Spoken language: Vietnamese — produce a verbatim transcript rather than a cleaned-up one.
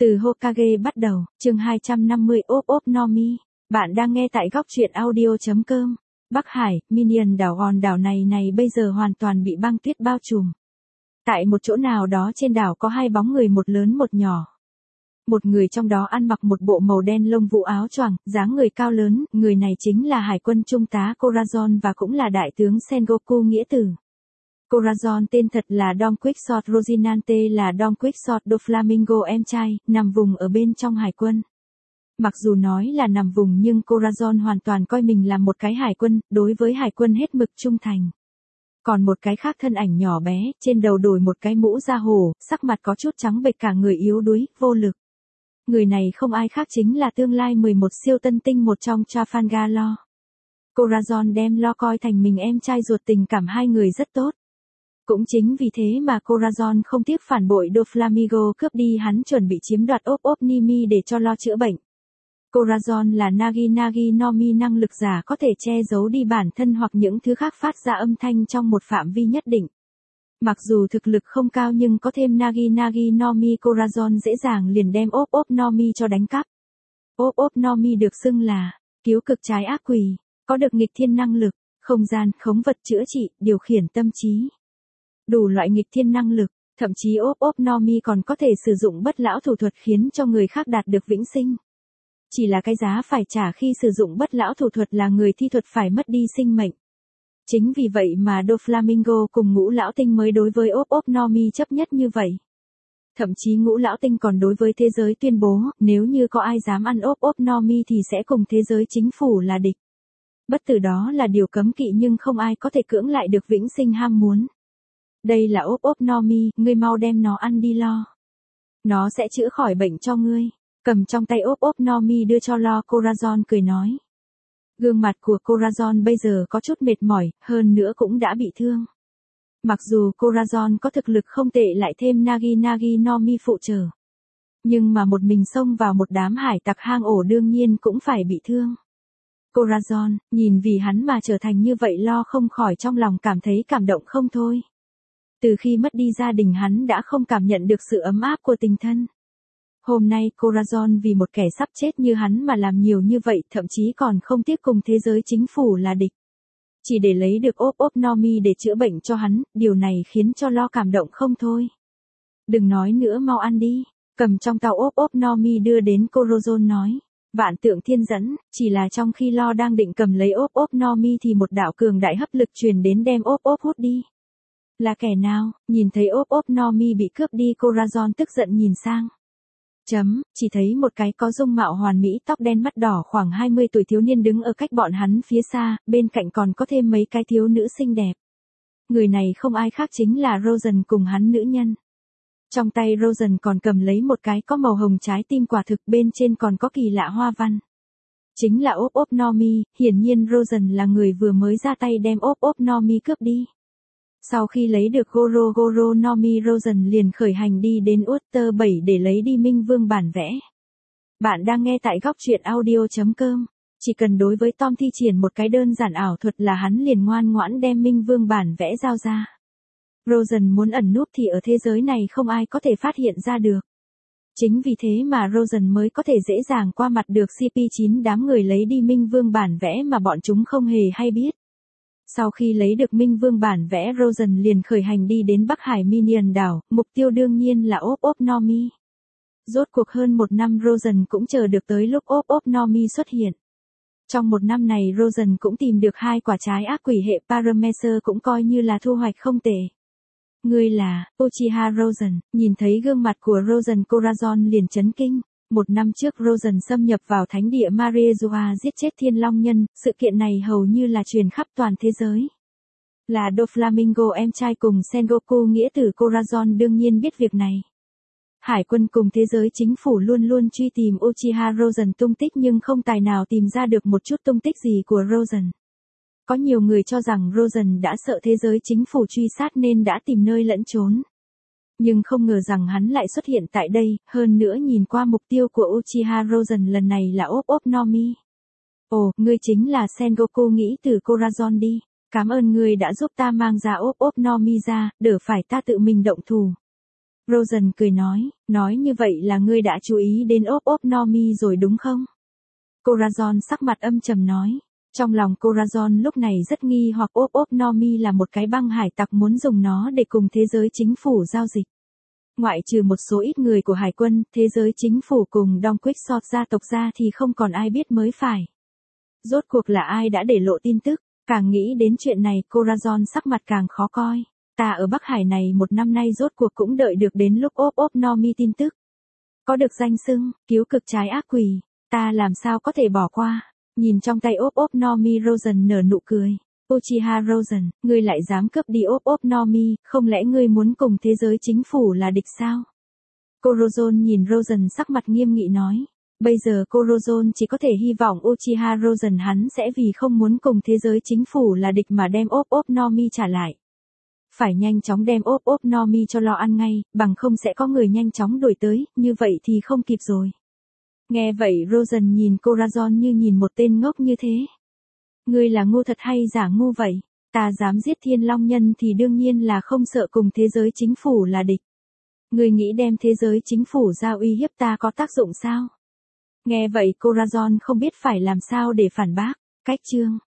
Từ Hokage bắt đầu, chương hai trăm năm mươi ốp ốp Nomi. Bạn đang nghe tại góc truyện audio.com. Bắc Hải, Minion đảo hòn đảo này này bây giờ hoàn toàn bị băng tuyết bao trùm. Tại một chỗ nào đó trên đảo có hai bóng người, một lớn một nhỏ. Một người trong đó ăn mặc một bộ màu đen lông vũ áo choàng, dáng người cao lớn, người này chính là Hải quân Trung tá Corazon và cũng là Đại tướng Sengoku nghĩa tử. Corazon tên thật là Don Quixote Rocinante, là Don Quixote do Flamingo em trai, nằm vùng ở bên trong hải quân. Mặc dù nói là nằm vùng nhưng Corazon hoàn toàn coi mình là một cái hải quân, đối với hải quân hết mực trung thành. Còn một cái khác thân ảnh nhỏ bé, trên đầu đội một cái mũ da hổ, sắc mặt có chút trắng bệch, cả người yếu đuối, vô lực. Người này không ai khác chính là tương lai mười một siêu tân tinh một trong Trafalgar Law. Corazon đem Law coi thành mình em trai ruột, tình cảm hai người rất tốt. Cũng chính vì thế mà Corazon không tiếc phản bội Doflamingo cướp đi hắn chuẩn bị chiếm đoạt ốp ốp Nimi để cho Law chữa bệnh. Corazon là Nagi Nagi Nomi, năng lực giả có thể che giấu đi bản thân hoặc những thứ khác phát ra âm thanh trong một phạm vi nhất định. Mặc dù thực lực không cao nhưng có thêm Nagi Nagi Nomi, Corazon dễ dàng liền đem ốp ốp Nomi cho đánh cắp. Ốp ốp Nomi được xưng là cứu cực trái ác quỷ, có được nghịch thiên năng lực, không gian, khống vật, chữa trị, điều khiển tâm trí. Đủ loại nghịch thiên năng lực, thậm chí ốp ốp Nomi còn có thể sử dụng bất lão thủ thuật khiến cho người khác đạt được vĩnh sinh. Chỉ là cái giá phải trả khi sử dụng bất lão thủ thuật là người thi thuật phải mất đi sinh mệnh. Chính vì vậy mà Doflamingo cùng Ngũ Lão Tinh mới đối với ốp ốp Nomi chấp nhất như vậy. Thậm chí Ngũ Lão Tinh còn đối với thế giới tuyên bố, nếu như có ai dám ăn ốp ốp Nomi thì sẽ cùng thế giới chính phủ là địch. Bất tử đó là điều cấm kỵ nhưng không ai có thể cưỡng lại được vĩnh sinh ham muốn. Đây là ốp ốp Nomi, ngươi mau đem nó ăn đi Lo. Nó sẽ chữa khỏi bệnh cho ngươi. Cầm trong tay ốp ốp Nomi đưa cho Lo, Corazon cười nói. Gương mặt của Corazon bây giờ có chút mệt mỏi, hơn nữa cũng đã bị thương. Mặc dù Corazon có thực lực không tệ lại thêm Nagi Nagi Nomi phụ trợ. Nhưng mà một mình xông vào một đám hải tặc hang ổ đương nhiên cũng phải bị thương. Corazon, nhìn vì hắn mà trở thành như vậy Lo không khỏi trong lòng cảm thấy cảm động không thôi. Từ khi mất đi gia đình hắn đã không cảm nhận được sự ấm áp của tình thân. Hôm nay Corazon vì một kẻ sắp chết như hắn mà làm nhiều như vậy, thậm chí còn không tiếc cùng thế giới chính phủ là địch. Chỉ để lấy được ốp ốp Nomi để chữa bệnh cho hắn, điều này khiến cho Lo cảm động không thôi. Đừng nói nữa, mau ăn đi. Cầm trong tàu ốp ốp Nomi đưa đến Corazon nói. Vạn tượng thiên dẫn, chỉ là trong khi Lo đang định cầm lấy ốp ốp Nomi thì một đạo cường đại hấp lực truyền đến đem ốp ốp hút đi. Là kẻ nào? Nhìn thấy ốp ốp Nomi bị cướp đi, Corazon tức giận nhìn sang. Chấm, chỉ thấy một cái có dung mạo hoàn mỹ, tóc đen mắt đỏ, khoảng hai mươi tuổi thiếu niên đứng ở cách bọn hắn phía xa, bên cạnh còn có thêm mấy cái thiếu nữ xinh đẹp. Người này không ai khác chính là Rosen cùng hắn nữ nhân. Trong tay Rosen còn cầm lấy một cái có màu hồng trái tim, quả thực bên trên còn có kỳ lạ hoa văn. Chính là ốp ốp Nomi, hiển nhiên Rosen là người vừa mới ra tay đem ốp ốp Nomi cướp đi. Sau khi lấy được Goro Goro Nomi, Rosen liền khởi hành đi đến Utter bảy để lấy đi Minh Vương bản vẽ. Bạn đang nghe tại góc truyện audio.com. Chỉ cần đối với Tom thi triển một cái đơn giản ảo thuật là hắn liền ngoan ngoãn đem Minh Vương bản vẽ giao ra. Rosen muốn ẩn núp thì ở thế giới này không ai có thể phát hiện ra được. Chính vì thế mà Rosen mới có thể dễ dàng qua mặt được xê pê chín, đám người lấy đi Minh Vương bản vẽ mà bọn chúng không hề hay biết. Sau khi lấy được Minh Vương bản vẽ, Rosen liền khởi hành đi đến Bắc Hải Minion đảo, mục tiêu đương nhiên là ốp ốp Nomi. Rốt cuộc hơn một năm Rosen cũng chờ được tới lúc ốp ốp Nomi xuất hiện. Trong một năm này Rosen cũng tìm được hai quả trái ác quỷ hệ Paramecer, cũng coi như là thu hoạch không tệ. Ngươi là Uchiha Rosen. Nhìn thấy gương mặt của Rosen, Corazon liền chấn kinh. Một năm trước Rosen xâm nhập vào thánh địa Mariezua giết chết Thiên Long Nhân, sự kiện này hầu như là truyền khắp toàn thế giới. Là Doflamingo em trai cùng Sengoku nghĩa tử, Corazon đương nhiên biết việc này. Hải quân cùng thế giới chính phủ luôn luôn truy tìm Uchiha Rosen tung tích nhưng không tài nào tìm ra được một chút tung tích gì của Rosen. Có nhiều người cho rằng Rosen đã sợ thế giới chính phủ truy sát nên đã tìm nơi lẫn trốn. Nhưng không ngờ rằng hắn lại xuất hiện tại đây, hơn nữa nhìn qua mục tiêu của Uchiha Rosen lần này là ốp ốp Nomi. Ồ, ngươi chính là Sengoku nghĩ từ Corazon đi. Cảm ơn ngươi đã giúp ta mang ra ốp ốp Nomi ra, đỡ phải ta tự mình động thủ. Rosen cười nói, nói như vậy là ngươi đã chú ý đến ốp ốp Normie rồi đúng không? Corazon sắc mặt âm trầm nói. Trong lòng Corazon lúc này rất nghi hoặc ốp ốp Normie là một cái băng hải tặc muốn dùng nó để cùng thế giới chính phủ giao dịch. Ngoại trừ một số ít người của hải quân, thế giới chính phủ cùng Don Quixote gia tộc ra thì không còn ai biết mới phải. Rốt cuộc là ai đã để lộ tin tức, càng nghĩ đến chuyện này Corazon sắc mặt càng khó coi. Ta ở Bắc Hải này một năm nay rốt cuộc cũng đợi được đến lúc ốp ốp Normie tin tức. Có được danh xưng, cứu cực trái ác quỷ, ta làm sao có thể bỏ qua. Nhìn trong tay ốp ốp Normie Rosen nở nụ cười. Uchiha Rosen, ngươi lại dám cướp đi ốp ốp Normie, không lẽ ngươi muốn cùng thế giới chính phủ là địch sao? Corazon nhìn Rosen sắc mặt nghiêm nghị nói. Bây giờ Corazon chỉ có thể hy vọng Uchiha Rosen hắn sẽ vì không muốn cùng thế giới chính phủ là địch mà đem ốp ốp Normie trả lại. Phải nhanh chóng đem ốp ốp Normie cho lo ăn ngay, bằng không sẽ có người nhanh chóng đuổi tới, như vậy thì không kịp rồi. Nghe vậy Rosen nhìn Corazon như nhìn một tên ngốc như thế. Ngươi là ngu thật hay giả ngu vậy? Ta dám giết Thiên Long Nhân thì đương nhiên là không sợ cùng thế giới chính phủ là địch. Ngươi nghĩ đem thế giới chính phủ ra uy hiếp ta có tác dụng sao? Nghe vậy Corazon không biết phải làm sao để phản bác. Cách chương